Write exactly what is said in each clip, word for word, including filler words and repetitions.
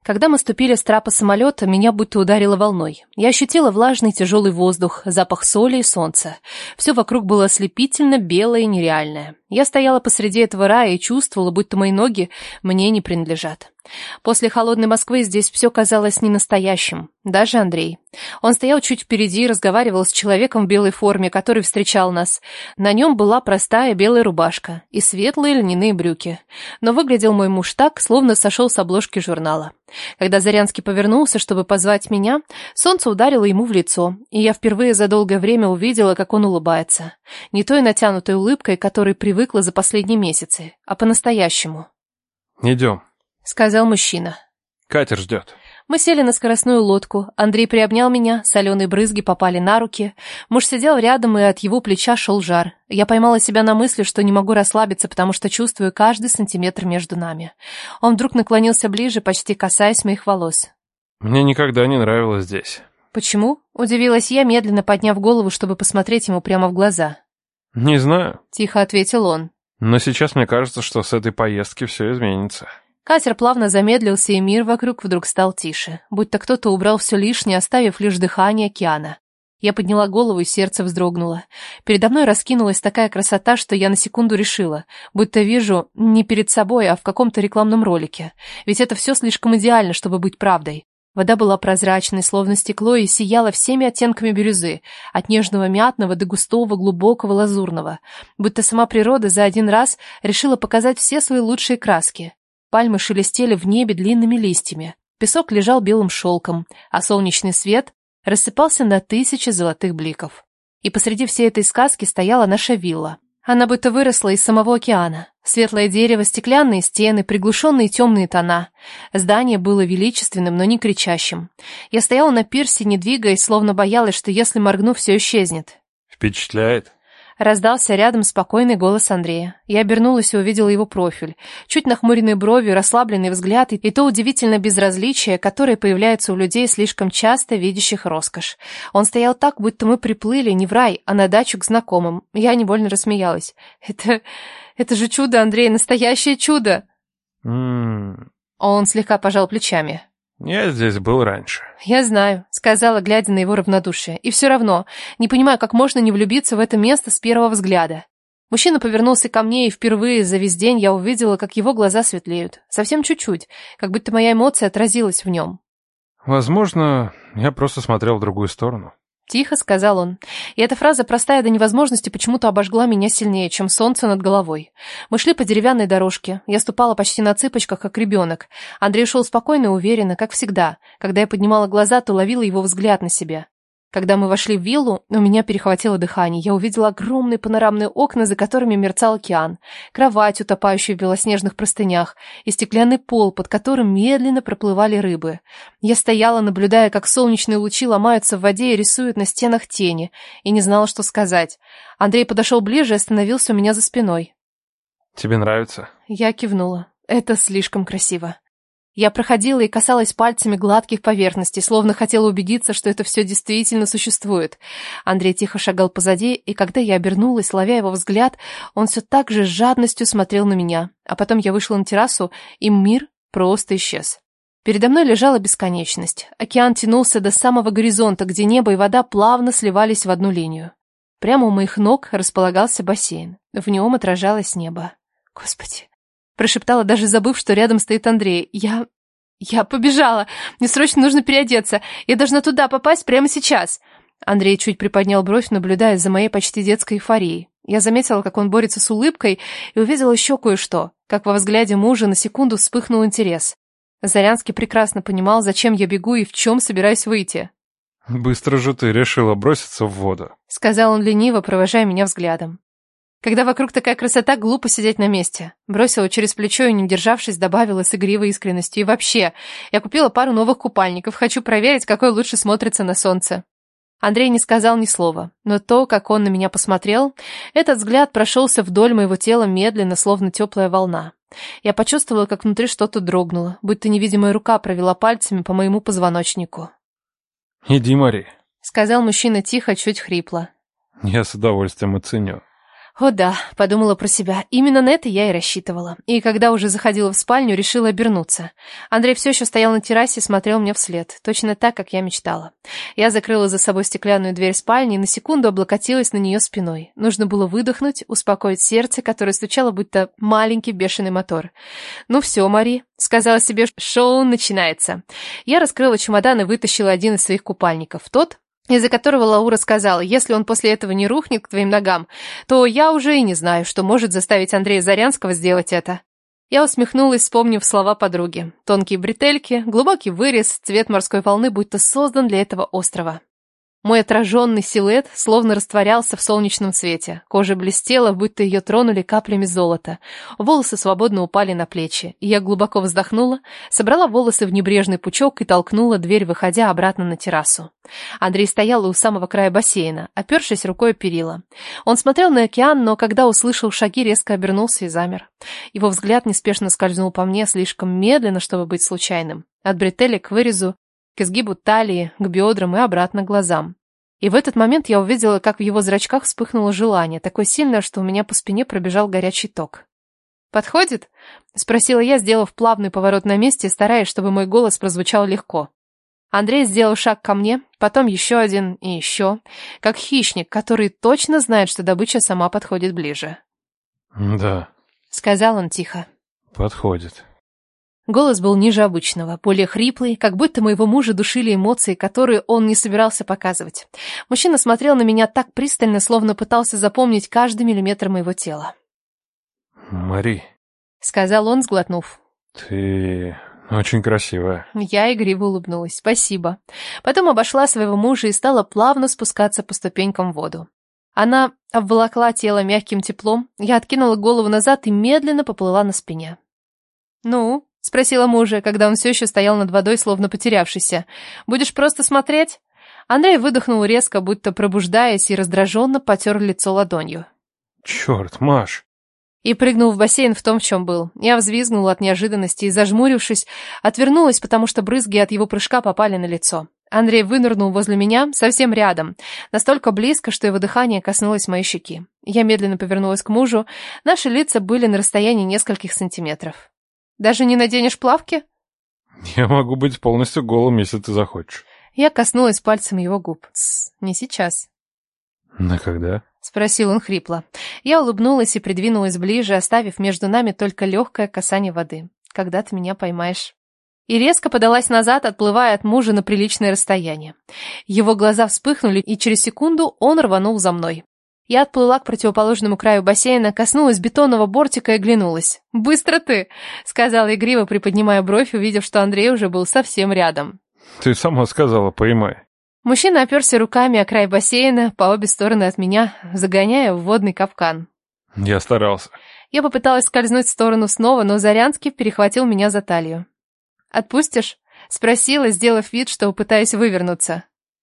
Когда мы ступили с трапа самолета, меня будто ударило волной. Я ощутила влажный тяжелый воздух, запах соли и солнца. Все вокруг было ослепительно белое и нереальное. Я стояла посреди этого рая и чувствовала, будто мои ноги мне не принадлежат. После холодной Москвы здесь все казалось ненастоящим. Даже Андрей. Он стоял чуть впереди и разговаривал с человеком в белой форме, который встречал нас. На нем была простая белая рубашка и светлые льняные брюки. Но выглядел мой муж так, словно сошел с обложки журнала. Когда Зарянский повернулся, чтобы позвать меня, солнце ударило ему в лицо, и я впервые за долгое время увидела, как он улыбается. Не той натянутой улыбкой, к которой привыкла за последние месяцы, а по-настоящему. «Идем», — сказал мужчина. «Катер ждет». Мы сели на скоростную лодку. Андрей приобнял меня, соленые брызги попали на руки. Муж сидел рядом, и от его плеча шел жар. Я поймала себя на мысли, что не могу расслабиться, потому что чувствую каждый сантиметр между нами. Он вдруг наклонился ближе, почти касаясь моих волос. «Мне никогда не нравилось здесь». «Почему?» — удивилась я, медленно подняв голову, чтобы посмотреть ему прямо в глаза. «Не знаю», — тихо ответил он. «но сейчас мне кажется, что с этой поездки все изменится». Катер плавно замедлился, и мир вокруг вдруг стал тише, будто кто-то убрал все лишнее, оставив лишь дыхание океана. Я подняла голову, и сердце вздрогнуло. Передо мной раскинулась такая красота, что я на секунду решила, будто вижу не перед собой, а в каком-то рекламном ролике. Ведь это все слишком идеально, чтобы быть правдой. Вода была прозрачной, словно стекло, и сияла всеми оттенками бирюзы, от нежного мятного до густого глубокого лазурного. Будто сама природа за один раз решила показать все свои лучшие краски. Пальмы шелестели в небе длинными листьями. Песок лежал белым шелком, а солнечный свет рассыпался на тысячи золотых бликов. И посреди всей этой сказки стояла наша вилла. Она будто выросла из самого океана. Светлое дерево, стеклянные стены, приглушенные темные тона. Здание было величественным, но не кричащим. Я стояла на пирсе, не двигаясь, словно боялась, что если моргну, все исчезнет. «Впечатляет?» Раздался рядом спокойный голос Андрея. Я обернулась и увидела его профиль. Чуть нахмуренные брови, расслабленный взгляд и то удивительное безразличие, которое появляется у людей, слишком часто видящих роскошь. Он стоял так, будто мы приплыли не в рай, а на дачу к знакомым. Я невольно рассмеялась. Это... это же чудо, Андрей, настоящее чудо! М-м. Он слегка пожал плечами. «Я здесь был раньше». «Я знаю», — сказала, глядя на его равнодушие. «И все равно, не понимаю, как можно не влюбиться в это место с первого взгляда». Мужчина повернулся ко мне, и впервые за весь день я увидела, как его глаза светлеют. Совсем чуть-чуть, как будто моя эмоция отразилась в нем. «Возможно, я просто смотрел в другую сторону». Тихо сказал он. И эта фраза, простая до невозможности, почему-то обожгла меня сильнее, чем солнце над головой. Мы шли по деревянной дорожке. Я ступала почти на цыпочках, как ребенок. Андрей шел спокойно и уверенно, как всегда. Когда я поднимала глаза, то ловила его взгляд на себя. Когда мы вошли в виллу, у меня перехватило дыхание. Я увидела огромные панорамные окна, за которыми мерцал океан, кровать, утопающую в белоснежных простынях, и стеклянный пол, под которым медленно проплывали рыбы. Я стояла, наблюдая, как солнечные лучи ломаются в воде и рисуют на стенах тени, и не знала, что сказать. Андрей подошел ближе и остановился у меня за спиной. «Тебе нравится?» Я кивнула. Это слишком красиво. Я проходила и касалась пальцами гладких поверхностей, словно хотела убедиться, что это все действительно существует. Андрей тихо шагал позади, и когда я обернулась, ловя его взгляд, он все так же с жадностью смотрел на меня. А потом я вышла на террасу, и мир просто исчез. Передо мной лежала бесконечность. Океан тянулся до самого горизонта, где небо и вода плавно сливались в одну линию. Прямо у моих ног располагался бассейн. В нем отражалось небо. Господи! Прошептала, даже забыв, что рядом стоит Андрей. Я... я побежала. Мне срочно нужно переодеться. Я должна туда попасть прямо сейчас. Андрей чуть приподнял бровь, наблюдая за моей почти детской эйфорией. Я заметила, как он борется с улыбкой, и увидела еще кое-что. Как во взгляде мужа на секунду вспыхнул интерес. Зарянский прекрасно понимал, зачем я бегу и в чем собираюсь выйти. «Быстро же ты решила броситься в воду», — сказал он лениво, провожая меня взглядом. Когда вокруг такая красота, глупо сидеть на месте. Бросила через плечо и, не державшись, добавила с игривой искренностью. И вообще, я купила пару новых купальников. Хочу проверить, какой лучше смотрится на солнце. Андрей не сказал ни слова, но то, как он на меня посмотрел, этот взгляд прошелся вдоль моего тела медленно, словно теплая волна. Я почувствовала, как внутри что-то дрогнуло, будто невидимая рука провела пальцами по моему позвоночнику. «Иди, Мари», — сказал мужчина тихо, чуть хрипло. «Я с удовольствием оценю». О да, подумала про себя. Именно на это я и рассчитывала. И когда уже заходила в спальню, решила обернуться. Андрей все еще стоял на террасе и смотрел мне вслед. Точно так, как я мечтала. Я закрыла за собой стеклянную дверь спальни и на секунду облокотилась на нее спиной. Нужно было выдохнуть, успокоить сердце, которое стучало, будто маленький бешеный мотор. «Ну все, Мари», — сказала себе, — «шоу начинается». Я раскрыла чемодан и вытащила один из своих купальников. Тот, из-за которого Лаура сказала, если он после этого не рухнет к твоим ногам, то я уже и не знаю, что может заставить Андрея Зарянского сделать это. Я усмехнулась, вспомнив слова подруги. Тонкие бретельки, глубокий вырез, цвет морской волны будто создан для этого острова. Мой отраженный силуэт словно растворялся в солнечном свете. Кожа блестела, будто ее тронули каплями золота. Волосы свободно упали на плечи. И я глубоко вздохнула, собрала волосы в небрежный пучок и толкнула дверь, выходя обратно на террасу. Андрей стоял у самого края бассейна, опершись рукой о перила. Он смотрел на океан, но когда услышал шаги, резко обернулся и замер. Его взгляд неспешно скользнул по мне, слишком медленно, чтобы быть случайным. От бретелек к вырезу, к изгибу талии, к бедрам и обратно к глазам. И в этот момент я увидела, как в его зрачках вспыхнуло желание, такое сильное, что у меня по спине пробежал горячий ток. «Подходит?» — спросила я, сделав плавный поворот на месте, стараясь, чтобы мой голос прозвучал легко. Андрей сделал шаг ко мне, потом еще один и еще, как хищник, который точно знает, что добыча сама подходит ближе. «Да», — сказал он тихо. «подходит». Голос был ниже обычного, более хриплый, как будто моего мужа душили эмоции, которые он не собирался показывать. Мужчина смотрел на меня так пристально, словно пытался запомнить каждый миллиметр моего тела. «Мари», — сказал он, сглотнув. — «ты очень красивая». Я игриво улыбнулась. «Спасибо». Потом обошла своего мужа и стала плавно спускаться по ступенькам в воду. Она обволокла тело мягким теплом, я откинула голову назад и медленно поплыла на спине. «Ну?» — спросила мужа, когда он все еще стоял над водой, словно потерявшийся. «Будешь просто смотреть?» Андрей выдохнул резко, будто пробуждаясь, и раздраженно потер лицо ладонью. «Черт, Маш!» И прыгнул в бассейн в том, в чем был. Я взвизгнула от неожиданности и, зажмурившись, отвернулась, потому что брызги от его прыжка попали на лицо. Андрей вынырнул возле меня, совсем рядом, настолько близко, что его дыхание коснулось моей щеки. Я медленно повернулась к мужу. Наши лица были на расстоянии нескольких сантиметров. «Даже не наденешь плавки?» «Я могу быть полностью голым, если ты захочешь». Я коснулась пальцем его губ. «Тсс, не сейчас». «На когда?» — спросил он хрипло. Я улыбнулась и придвинулась ближе, оставив между нами только легкое касание воды. «Когда ты меня поймаешь?» И резко подалась назад, отплывая от мужа на приличное расстояние. Его глаза вспыхнули, и через секунду он рванул за мной. Я отплыла к противоположному краю бассейна, коснулась бетонного бортика и оглянулась. «Быстро ты!» — сказала игриво, приподнимая бровь, увидев, что Андрей уже был совсем рядом. «Ты сама сказала, поймай». Мужчина оперся руками о край бассейна по обе стороны от меня, загоняя в водный капкан. «Я старался». Я попыталась скользнуть в сторону снова, но Зарянский перехватил меня за талию. «Отпустишь?» — спросила, сделав вид, что пытаюсь вывернуться.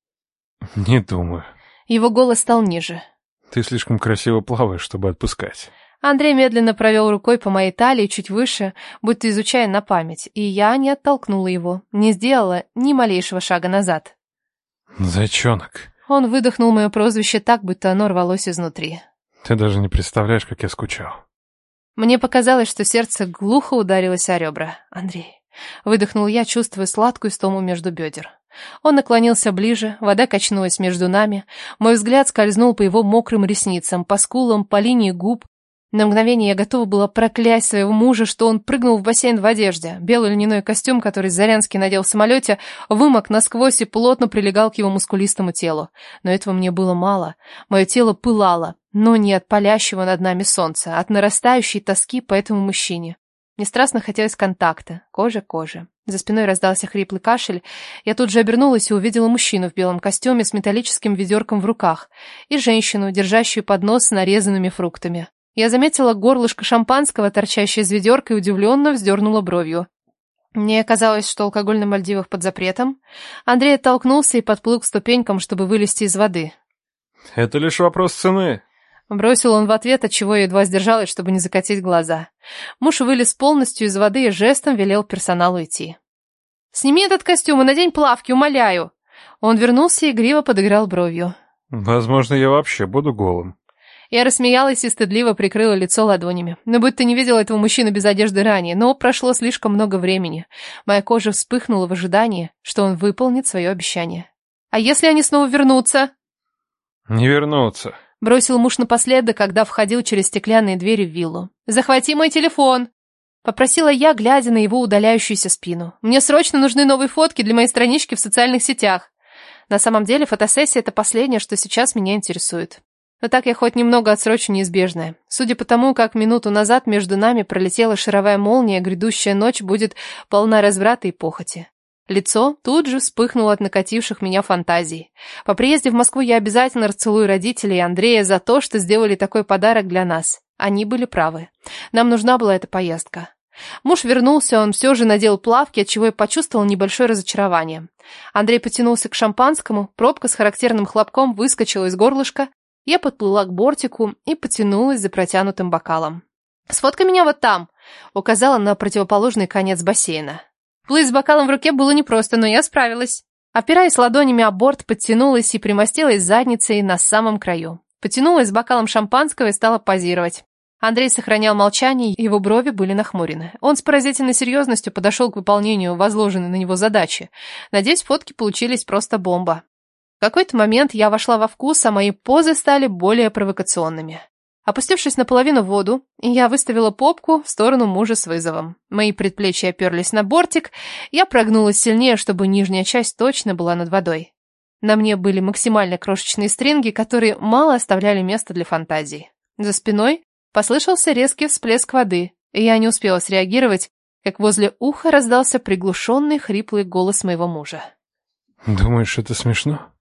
«Не думаю». Его голос стал ниже. «Ты слишком красиво плаваешь, чтобы отпускать». Андрей медленно провел рукой по моей талии чуть выше, будто изучая на память, и я не оттолкнула его, не сделала ни малейшего шага назад. «Зайчонок». Он выдохнул мое прозвище так, будто оно рвалось изнутри. «Ты даже не представляешь, как я скучал». Мне показалось, что сердце глухо ударилось о ребра. «Андрей». Выдохнул я, чувствуя сладкую стому между бедер. Он наклонился ближе, вода качнулась между нами. Мой взгляд скользнул по его мокрым ресницам, по скулам, по линии губ. На мгновение я готова была проклясть своего мужа, что он прыгнул в бассейн в одежде. Белый льняной костюм, который Зарянский надел в самолете, вымок насквозь и плотно прилегал к его мускулистому телу. Но этого мне было мало. Мое тело пылало, но не от палящего над нами солнца, а от нарастающей тоски по этому мужчине. Мне страстно хотелось контакта, кожа к коже. За спиной раздался хриплый кашель. Я тут же обернулась и увидела мужчину в белом костюме с металлическим ведерком в руках и женщину, держащую поднос с нарезанными фруктами. Я заметила горлышко шампанского, торчащее из ведерка, и удивленно вздернула бровью. Мне казалось, что алкоголь на Мальдивах под запретом. Андрей оттолкнулся и подплыл к ступенькам, чтобы вылезти из воды. «Это лишь вопрос цены». Бросил он в ответ, отчего я едва сдержалась, чтобы не закатить глаза. Муж вылез полностью из воды и жестом велел персоналу идти. «Сними этот костюм и надень плавки, умоляю!» Он вернулся и игриво подыграл бровью. «Возможно, я вообще буду голым». Я рассмеялась и стыдливо прикрыла лицо ладонями. Но будто не видела этого мужчину без одежды ранее, но прошло слишком много времени. Моя кожа вспыхнула в ожидании, что он выполнит свое обещание. «А если они снова вернутся?» «Не вернутся», — бросил муж напоследок, когда входил через стеклянные двери в виллу. «Захвати мой телефон!» — попросила я, глядя на его удаляющуюся спину. «Мне срочно нужны новые фотки для моей странички в социальных сетях». На самом деле фотосессия — это последнее, что сейчас меня интересует. Но так я хоть немного отсрочу неизбежное. Судя по тому, как минуту назад между нами пролетела шаровая молния, грядущая ночь будет полна разврата и похоти. Лицо тут же вспыхнуло от накативших меня фантазий. По приезде в Москву я обязательно расцелую родителей Андрея за то, что сделали такой подарок для нас. Они были правы. Нам нужна была эта поездка. Муж вернулся, он все же надел плавки, отчего я почувствовал небольшое разочарование. Андрей потянулся к шампанскому, пробка с характерным хлопком выскочила из горлышка. Я подплыла к бортику и потянулась за протянутым бокалом. «Сфоткай меня вот там!» — указала на противоположный конец бассейна. Плыть с бокалом в руке было непросто, но я справилась. Опираясь ладонями о борт, подтянулась и примостилась задницей на самом краю. Потянулась с бокалом шампанского и стала позировать. Андрей сохранял молчание, его брови были нахмурены. Он с поразительной серьезностью подошел к выполнению возложенной на него задачи. Надеюсь, фотки получились просто бомба. В какой-то момент я вошла во вкус, а мои позы стали более провокационными. Опустившись наполовину в воду, я выставила попку в сторону мужа с вызовом. Мои предплечья оперлись на бортик, я прогнулась сильнее, чтобы нижняя часть точно была над водой. На мне были максимально крошечные стринги, которые мало оставляли места для фантазий. За спиной послышался резкий всплеск воды, и я не успела среагировать, как возле уха раздался приглушенный хриплый голос моего мужа. «Думаешь, это смешно?»